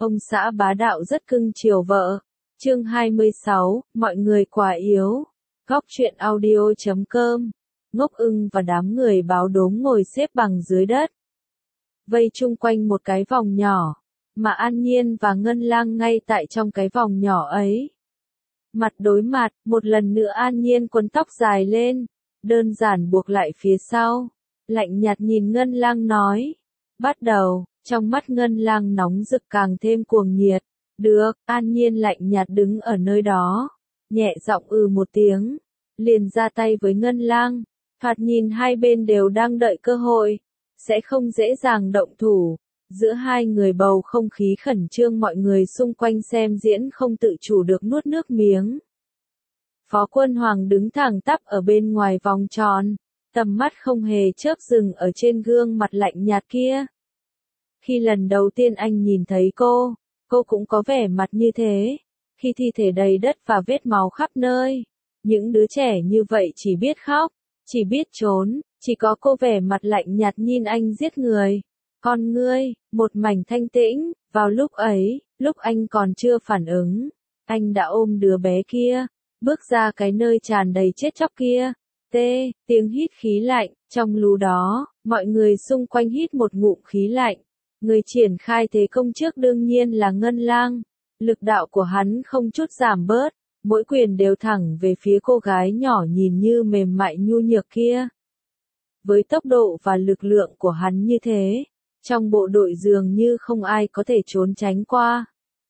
Ông xã bá đạo rất cưng chiều vợ. Chương 26, mọi người quá yếu. Góc truyện audio.com. Ngốc Ưng và đám người báo đốm ngồi xếp bằng dưới đất, vây chung quanh một cái vòng nhỏ, mà An Nhiên và Ngân Lang ngay tại trong cái vòng nhỏ ấy. Mặt đối mặt, một lần nữa An Nhiên quấn tóc dài lên, đơn giản buộc lại phía sau, lạnh nhạt nhìn Ngân Lang nói, bắt đầu. Trong mắt Ngân Lang nóng rực càng thêm cuồng nhiệt. Được, An Nhiên lạnh nhạt đứng ở nơi đó, nhẹ giọng một tiếng, liền ra tay với Ngân Lang. Thoạt nhìn hai bên đều đang đợi cơ hội, sẽ không dễ dàng động thủ. Giữa hai người bầu không khí khẩn trương, mọi người xung quanh xem diễn không tự chủ được nuốt nước miếng. Phó Quân Hoàng đứng thẳng tắp ở bên ngoài vòng tròn, tầm mắt không hề chớp dừng ở trên gương mặt lạnh nhạt kia. Khi lần đầu tiên anh nhìn thấy cô cũng có vẻ mặt như thế. Khi thi thể đầy đất và vết máu khắp nơi, những đứa trẻ như vậy chỉ biết khóc, chỉ biết trốn, chỉ có cô vẻ mặt lạnh nhạt nhìn anh giết người. Con ngươi, một mảnh thanh tĩnh. Vào lúc ấy, lúc anh còn chưa phản ứng, anh đã ôm đứa bé kia, bước ra cái nơi tràn đầy chết chóc kia. Tiếng hít khí lạnh, trong lú đó, mọi người xung quanh hít một ngụm khí lạnh. Người triển khai thế công trước đương nhiên là Ngân Lang. Lực đạo của hắn không chút giảm bớt, mỗi quyền đều thẳng về phía cô gái nhỏ nhìn như mềm mại nhu nhược kia. Với tốc độ và lực lượng của hắn như thế, trong bộ đội dường như không ai có thể trốn tránh qua.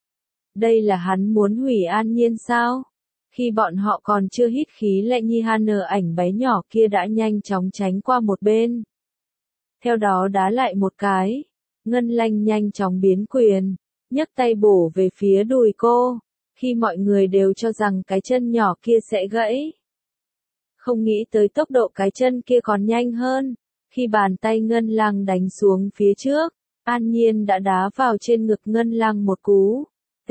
Đây là hắn muốn hủy An Nhiên sao? Khi bọn họ còn chưa hít khí lạnh, Nhi Han ảnh bé nhỏ kia đã nhanh chóng tránh qua một bên. Theo đó đá lại một cái. Ngân Lang nhanh chóng biến quyền, nhấc tay bổ về phía đùi cô, khi mọi người đều cho rằng cái chân nhỏ kia sẽ gãy. Không nghĩ tới tốc độ cái chân kia còn nhanh hơn, khi bàn tay Ngân Lang đánh xuống phía trước, An Nhiên đã đá vào trên ngực Ngân Lang một cú.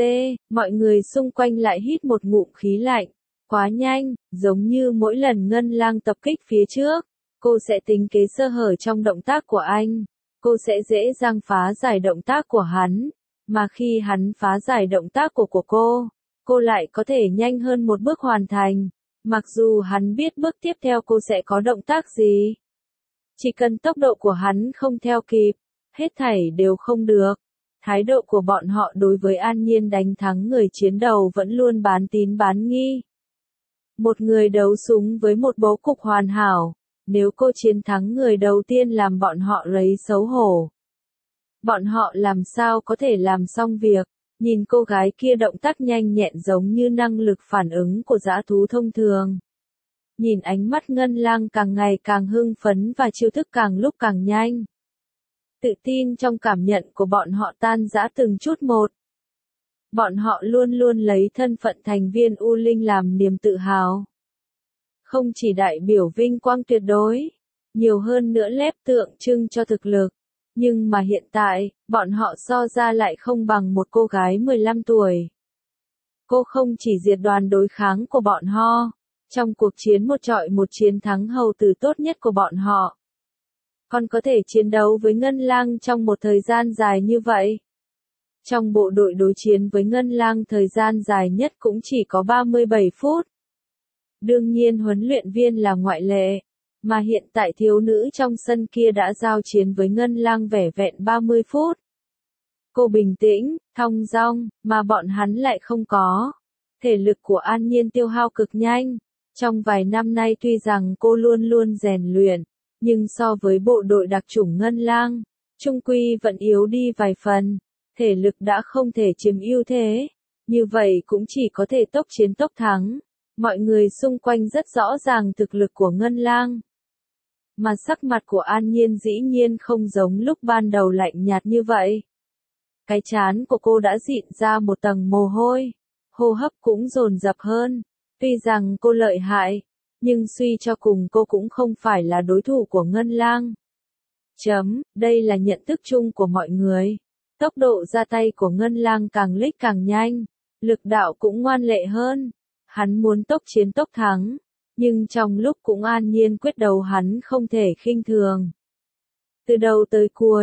Mọi người xung quanh lại hít một ngụm khí lạnh, quá nhanh, giống như mỗi lần Ngân Lang tập kích phía trước, cô sẽ tính kế sơ hở trong động tác của anh. Cô sẽ dễ dàng phá giải động tác của hắn, mà khi hắn phá giải động tác của cô lại có thể nhanh hơn một bước hoàn thành, mặc dù hắn biết bước tiếp theo cô sẽ có động tác gì. Chỉ cần tốc độ của hắn không theo kịp, hết thảy đều không được. Thái độ của bọn họ đối với An Nhiên đánh thắng người chiến đầu vẫn luôn bán tín bán nghi. Một người đấu súng với một bố cục hoàn hảo. Nếu cô chiến thắng người đầu tiên làm bọn họ lấy xấu hổ. Bọn họ làm sao có thể làm xong việc, nhìn cô gái kia động tác nhanh nhẹn giống như năng lực phản ứng của dã thú thông thường. Nhìn ánh mắt Ngân Lang càng ngày càng hưng phấn và chiêu thức càng lúc càng nhanh. Tự tin trong cảm nhận của bọn họ tan rã từng chút một. Bọn họ luôn luôn lấy thân phận thành viên U Linh làm niềm tự hào. Không chỉ đại biểu vinh quang tuyệt đối, nhiều hơn nữa lép tượng trưng cho thực lực. Nhưng mà hiện tại, bọn họ so ra lại không bằng một cô gái 15 tuổi. Cô không chỉ diệt đoàn đối kháng của bọn họ, trong cuộc chiến một trọi một chiến thắng hầu tử tốt nhất của bọn họ. Còn có thể chiến đấu với Ngân Lang trong một thời gian dài như vậy. Trong bộ đội đối chiến với Ngân Lang thời gian dài nhất cũng chỉ có 37 phút. Đương nhiên huấn luyện viên là ngoại lệ, mà hiện tại thiếu nữ trong sân kia đã giao chiến với Ngân Lang vẻn vẹn 30 phút. Cô bình tĩnh, thong dong, mà bọn hắn lại không có. Thể lực của An Nhiên tiêu hao cực nhanh. Trong vài năm nay tuy rằng cô luôn luôn rèn luyện, nhưng so với bộ đội đặc chủng Ngân Lang, trung quy vẫn yếu đi vài phần. Thể lực đã không thể chiếm ưu thế. Như vậy cũng chỉ có thể tốc chiến tốc thắng. Mọi người xung quanh rất rõ ràng thực lực của Ngân Lang. Mà sắc mặt của An Nhiên dĩ nhiên không giống lúc ban đầu lạnh nhạt như vậy. Cái trán của cô đã dịn ra một tầng mồ hôi, hô hấp cũng dồn dập hơn. Tuy rằng cô lợi hại, nhưng suy cho cùng cô cũng không phải là đối thủ của Ngân Lang. Đây là nhận thức chung của mọi người. Tốc độ ra tay của Ngân Lang càng lích càng nhanh, lực đạo cũng ngoan lệ hơn. Hắn muốn tốc chiến tốc thắng, nhưng trong lúc cũng An Nhiên quyết đấu hắn không thể khinh thường. Từ đầu tới cuối,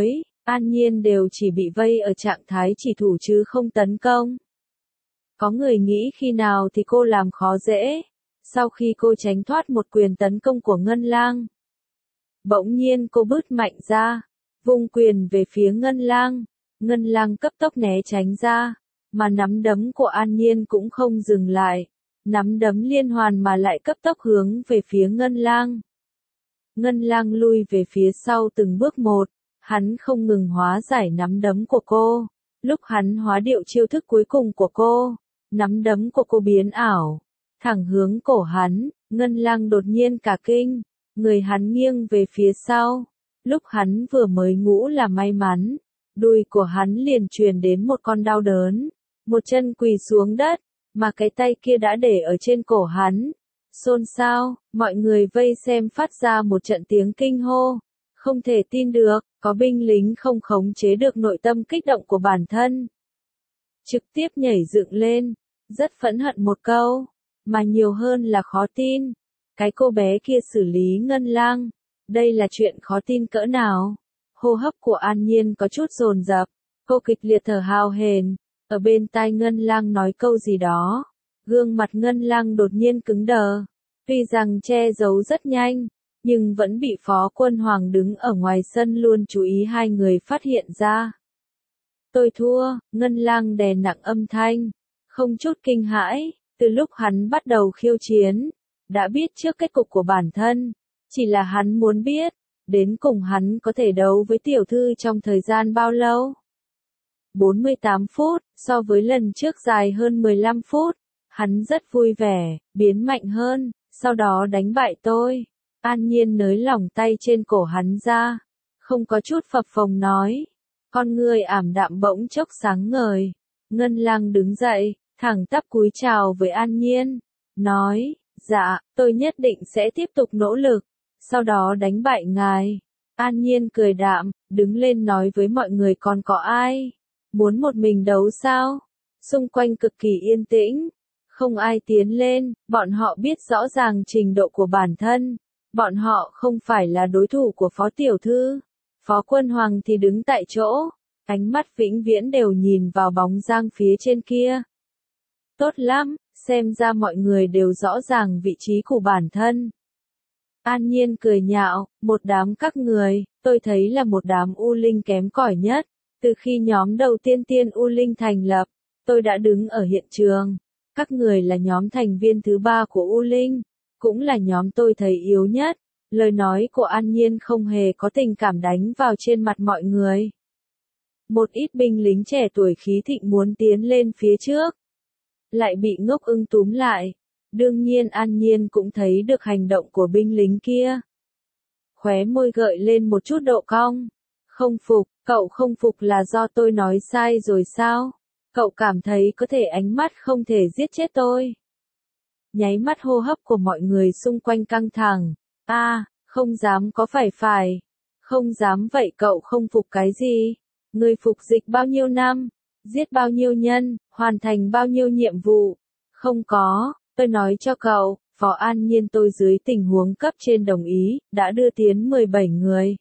An Nhiên đều chỉ bị vây ở trạng thái chỉ thủ chứ không tấn công. Có người nghĩ khi nào thì cô làm khó dễ, sau khi cô tránh thoát một quyền tấn công của Ngân Lang. Bỗng nhiên cô bứt mạnh ra, vung quyền về phía Ngân Lang. Ngân Lang cấp tốc né tránh ra, mà nắm đấm của An Nhiên cũng không dừng lại. Nắm đấm liên hoàn mà lại cấp tốc hướng về phía Ngân Lang. Ngân Lang lui về phía sau từng bước một, hắn không ngừng hóa giải nắm đấm của cô. Lúc hắn hóa điệu chiêu thức cuối cùng của cô, nắm đấm của cô biến ảo, thẳng hướng cổ hắn. Ngân Lang đột nhiên cả kinh, người hắn nghiêng về phía sau. Lúc hắn vừa mới ngủ là may mắn, đùi của hắn liền truyền đến một con đau đớn, một chân quỳ xuống đất, mà cái tay kia đã để ở trên cổ hắn. Xôn xao, mọi người vây xem phát ra một trận tiếng kinh hô. Không thể tin được, có binh lính không khống chế được nội tâm kích động của bản thân. Trực tiếp nhảy dựng lên, rất phẫn hận một câu, mà nhiều hơn là khó tin. Cái cô bé kia xử lý Ngân Lang, đây là chuyện khó tin cỡ nào. Hô hấp của An Nhiên có chút dồn dập, cô kịch liệt thở hào hển, ở bên tai Ngân Lang nói câu gì đó. Gương mặt Ngân Lang đột nhiên cứng đờ, tuy rằng che giấu rất nhanh, nhưng vẫn bị Phó Quân Hoàng đứng ở ngoài sân luôn chú ý hai người phát hiện ra. Tôi thua, Ngân Lang đè nặng âm thanh, không chút kinh hãi, từ lúc hắn bắt đầu khiêu chiến, đã biết trước kết cục của bản thân, chỉ là hắn muốn biết, đến cùng hắn có thể đấu với tiểu thư trong thời gian bao lâu. 48 phút, so với lần trước dài hơn 15 phút, hắn rất vui vẻ, biến mạnh hơn, sau đó đánh bại tôi. An Nhiên nới lỏng tay trên cổ hắn ra, không có chút phập phồng nói. Con người ảm đạm bỗng chốc sáng ngời. Ngân Lang đứng dậy, thẳng tắp cúi chào với An Nhiên, nói, dạ, tôi nhất định sẽ tiếp tục nỗ lực, sau đó đánh bại ngài. An Nhiên cười đạm, đứng lên nói với mọi người còn có ai? Muốn một mình đấu sao? Xung quanh cực kỳ yên tĩnh, không ai tiến lên, bọn họ biết rõ ràng trình độ của bản thân. Bọn họ không phải là đối thủ của Phó Tiểu Thư. Phó Quân Hoàng thì đứng tại chỗ, ánh mắt vĩnh viễn đều nhìn vào bóng dáng phía trên kia. Tốt lắm, xem ra mọi người đều rõ ràng vị trí của bản thân. An Nhiên cười nhạo, một đám các người, tôi thấy là một đám U Linh kém cỏi nhất. Từ khi nhóm đầu tiên U Linh thành lập, tôi đã đứng ở hiện trường. Các người là nhóm thành viên thứ 3 của U Linh, cũng là nhóm tôi thấy yếu nhất. Lời nói của An Nhiên không hề có tình cảm đánh vào trên mặt mọi người. Một ít binh lính trẻ tuổi khí thịnh muốn tiến lên phía trước, lại bị Ngốc Ưng túm lại. Đương nhiên An Nhiên cũng thấy được hành động của binh lính kia. Khóe môi gợi lên một chút độ cong. Không phục, cậu không phục là do tôi nói sai rồi sao? Cậu cảm thấy có thể ánh mắt không thể giết chết tôi. Nháy mắt hô hấp của mọi người xung quanh căng thẳng. Không dám có phải. Không dám vậy cậu không phục cái gì? Người phục dịch bao nhiêu năm? Giết bao nhiêu nhân? Hoàn thành bao nhiêu nhiệm vụ? Không có, tôi nói cho cậu, Phó An Nhiên tôi dưới tình huống cấp trên đồng ý, đã đưa tiến 17 người.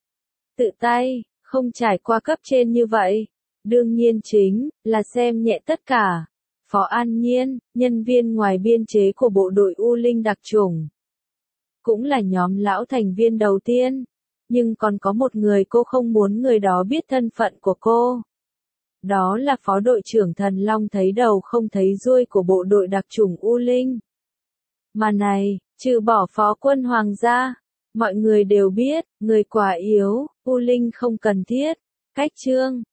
Tự tay, không trải qua cấp trên như vậy. Đương nhiên chính là xem nhẹ tất cả. Phó An Nhiên, nhân viên ngoài biên chế của bộ đội U Linh đặc chủng. Cũng là nhóm lão thành viên đầu tiên. Nhưng còn có một người cô không muốn người đó biết thân phận của cô. Đó là Phó đội trưởng Thần Long thấy đầu không thấy đuôi của bộ đội đặc chủng U Linh. Mà này, trừ bỏ Phó Quân Hoàng ra, mọi người đều biết, người quá yếu, U Linh không cần thiết. Cách chương